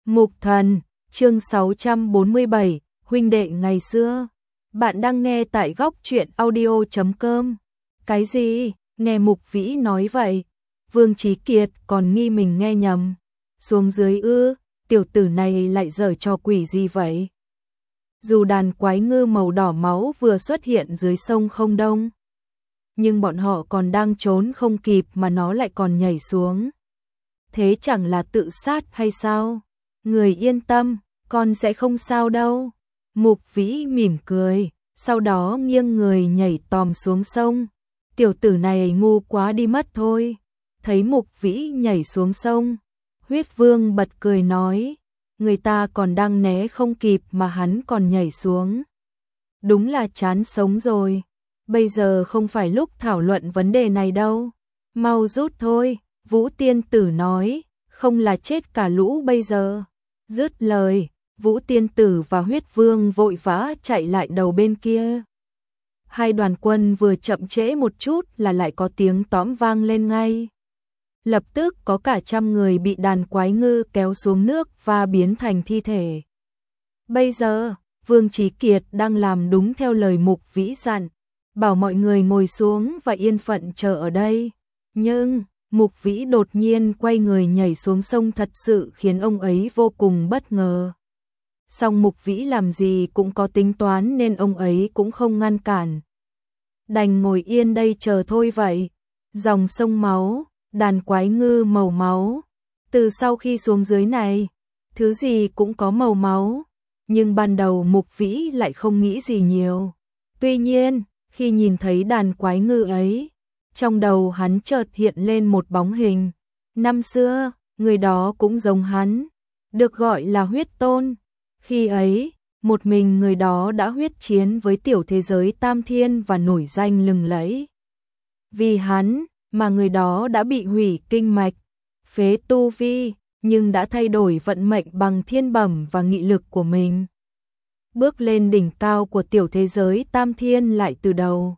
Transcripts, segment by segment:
Mục Thần, chương 647, huynh đệ ngày xưa. Bạn đang nghe tại góc truyện audio.com. Cái gì? Nghe Mục Vĩ nói vậy, Vương Chí Kiệt còn nghi mình nghe nhầm. Xuống dưới ư, tiểu tử này lại giở trò quỷ gì vậy? Dù đàn quái ngư màu đỏ máu vừa xuất hiện dưới sông không đông, nhưng bọn họ còn đang trốn không kịp mà nó lại còn nhảy xuống. Thế chẳng là tự sát hay sao? Người yên tâm, con sẽ không sao đâu. Mục Vĩ mỉm cười, sau đó nghiêng người nhảy tòm xuống sông. Tiểu tử này ngu quá đi mất thôi. Thấy Mục Vĩ nhảy xuống sông, Huyết Vương bật cười nói, người ta còn đang né không kịp mà hắn còn nhảy xuống. Đúng là chán sống rồi. Bây giờ không phải lúc thảo luận vấn đề này đâu. Mau rút thôi, Vũ Tiên Tử nói, không là chết cả lũ bây giờ. Dứt lời, Vũ Tiên Tử và Huyết Vương vội vã chạy lại đầu bên kia. Hai đoàn quân vừa chậm trễ một chút là lại có tiếng tõm vang lên ngay. Lập tức có cả trăm người bị đàn quái ngư kéo xuống nước và biến thành thi thể. Bây giờ, Vương Chí Kiệt đang làm đúng theo lời Mục Vĩ dặn, bảo mọi người ngồi xuống và yên phận chờ ở đây. Nhưng Mục Vĩ đột nhiên quay người nhảy xuống sông thật sự khiến ông ấy vô cùng bất ngờ. Song Mục Vĩ làm gì cũng có tính toán nên ông ấy cũng không ngăn cản. Đành ngồi yên đây chờ thôi vậy. Dòng sông máu, đàn quái ngư màu máu. Từ sau khi xuống dưới này, thứ gì cũng có màu máu. Nhưng ban đầu Mục Vĩ lại không nghĩ gì nhiều. Tuy nhiên, khi nhìn thấy đàn quái ngư ấy, trong đầu hắn chợt hiện lên một bóng hình. Năm xưa, người đó cũng giống hắn, được gọi là Huyết Tôn. Khi ấy, một mình người đó đã huyết chiến với tiểu thế giới Tam Thiên và nổi danh lừng lẫy. Vì hắn mà người đó đã bị hủy kinh mạch, phế tu vi, nhưng đã thay đổi vận mệnh bằng thiên bẩm và nghị lực của mình. Bước lên đỉnh cao của tiểu thế giới Tam Thiên lại từ đầu.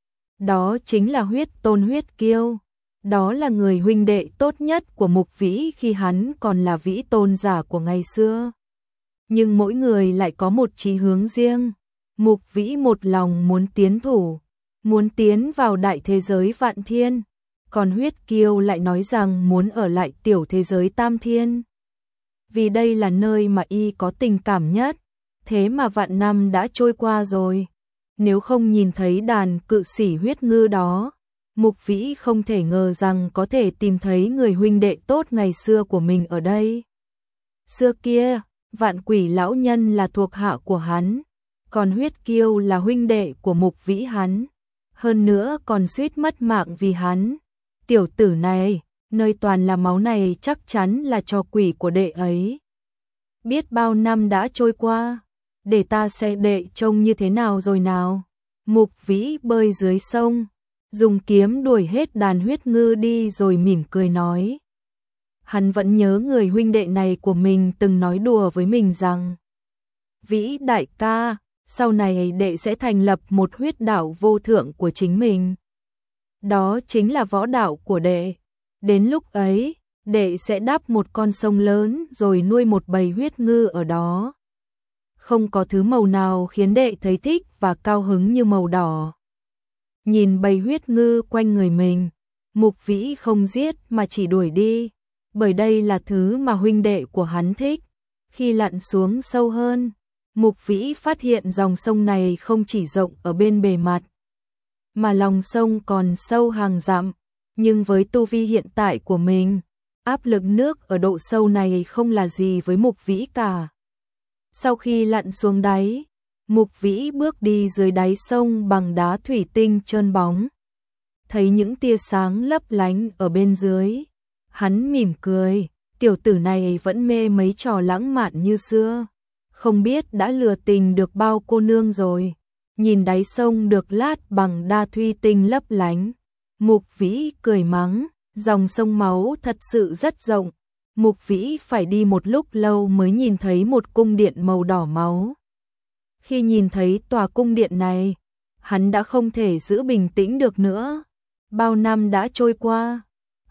Đó chính là Huyết Tôn Huyết Kiêu. Đó là người huynh đệ tốt nhất của Mục Vĩ khi hắn còn là Vĩ Tôn giả của ngày xưa. Nhưng mỗi người lại có một chí hướng riêng. Mục Vĩ một lòng muốn tiến thủ, muốn tiến vào đại thế giới Vạn Thiên. Còn Huyết Kiêu lại nói rằng muốn ở lại tiểu thế giới Tam Thiên. Vì đây là nơi mà y có tình cảm nhất. Thế mà vạn năm đã trôi qua rồi. Nếu không nhìn thấy đàn cự sĩ huyết ngư đó, Mục Vĩ không thể ngờ rằng có thể tìm thấy người huynh đệ tốt ngày xưa của mình ở đây. Xưa kia, Vạn Quỷ lão nhân là thuộc hạ của hắn, còn Huyết Kiêu là huynh đệ của Mục Vĩ hắn. Hơn nữa còn suýt mất mạng vì hắn. Tiểu tử này, nơi toàn là máu này chắc chắn là trò quỷ của đệ ấy. Biết bao năm đã trôi qua, để ta xem đệ trông như thế nào rồi nào. Mục Vĩ bơi dưới sông, dùng kiếm đuổi hết đàn huyết ngư đi rồi mỉm cười nói. Hắn vẫn nhớ người huynh đệ này của mình từng nói đùa với mình rằng, Vĩ đại ca, sau này đệ sẽ thành lập một huyết đạo vô thượng của chính mình. Đó chính là võ đạo của đệ. Đến lúc ấy, đệ sẽ đắp một con sông lớn rồi nuôi một bầy huyết ngư ở đó. Không có thứ màu nào khiến đệ thấy thích và cao hứng như màu đỏ. Nhìn bầy huyết ngư quanh người mình, Mục Vĩ không giết mà chỉ đuổi đi, bởi đây là thứ mà huynh đệ của hắn thích. Khi lặn xuống sâu hơn, Mục Vĩ phát hiện dòng sông này không chỉ rộng ở bên bề mặt, mà lòng sông còn sâu hàng dặm. Nhưng với tu vi hiện tại của mình, áp lực nước ở độ sâu này không là gì với Mục Vĩ cả. Sau khi lặn xuống đáy, Mục Vĩ bước đi dưới đáy sông bằng đá thủy tinh trơn bóng. Thấy những tia sáng lấp lánh ở bên dưới, hắn mỉm cười, tiểu tử này vẫn mê mấy trò lãng mạn như xưa, không biết đã lừa tình được bao cô nương rồi. Nhìn đáy sông được lát bằng đá thủy tinh lấp lánh, Mục Vĩ cười mắng, dòng sông máu thật sự rất rộng. Mục Vĩ phải đi một lúc lâu mới nhìn thấy một cung điện màu đỏ máu. Khi nhìn thấy tòa cung điện này, hắn đã không thể giữ bình tĩnh được nữa. Bao năm đã trôi qua,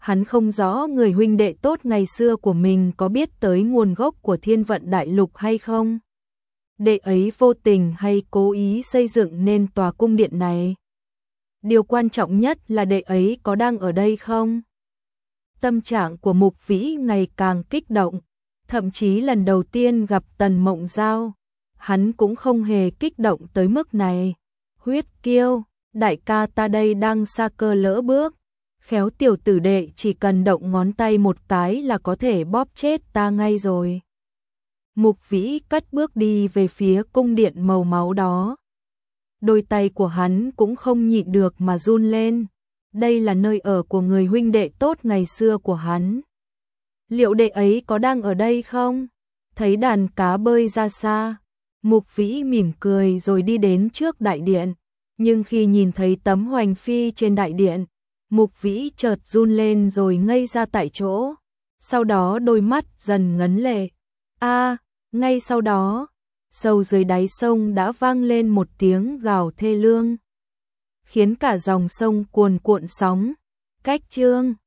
Hắn không rõ người huynh đệ tốt ngày xưa của mình có biết tới nguồn gốc của Thiên Vận Đại Lục hay không. Đệ ấy vô tình hay cố ý xây dựng nên tòa cung điện này. Điều quan trọng nhất là đệ ấy có đang ở đây không? Tâm trạng của Mục Vĩ ngày càng kích động, thậm chí lần đầu tiên gặp Tần Mộng Giao, hắn cũng không hề kích động tới mức này. Huyết Kiêu, đại ca ta đây đang sa cơ lỡ bước, khéo tiểu tử đệ chỉ cần động ngón tay một cái là có thể bóp chết ta ngay rồi. Mục Vĩ cất bước đi về phía cung điện màu máu đó. Đôi tay của hắn cũng không nhịn được mà run lên. Đây là nơi ở của người huynh đệ tốt ngày xưa của hắn. Liệu đệ ấy có đang ở đây không? Thấy đàn cá bơi ra xa, Mục Vĩ mỉm cười rồi đi đến trước đại điện. Nhưng khi nhìn thấy tấm hoành phi trên đại điện, Mục Vĩ chợt run lên rồi ngây ra tại chỗ. Sau đó đôi mắt dần ngấn lệ. Ngay sau đó, sâu dưới đáy sông đã vang lên một tiếng gào thê lương, khiến cả dòng sông cuồn cuộn sóng. Cách chương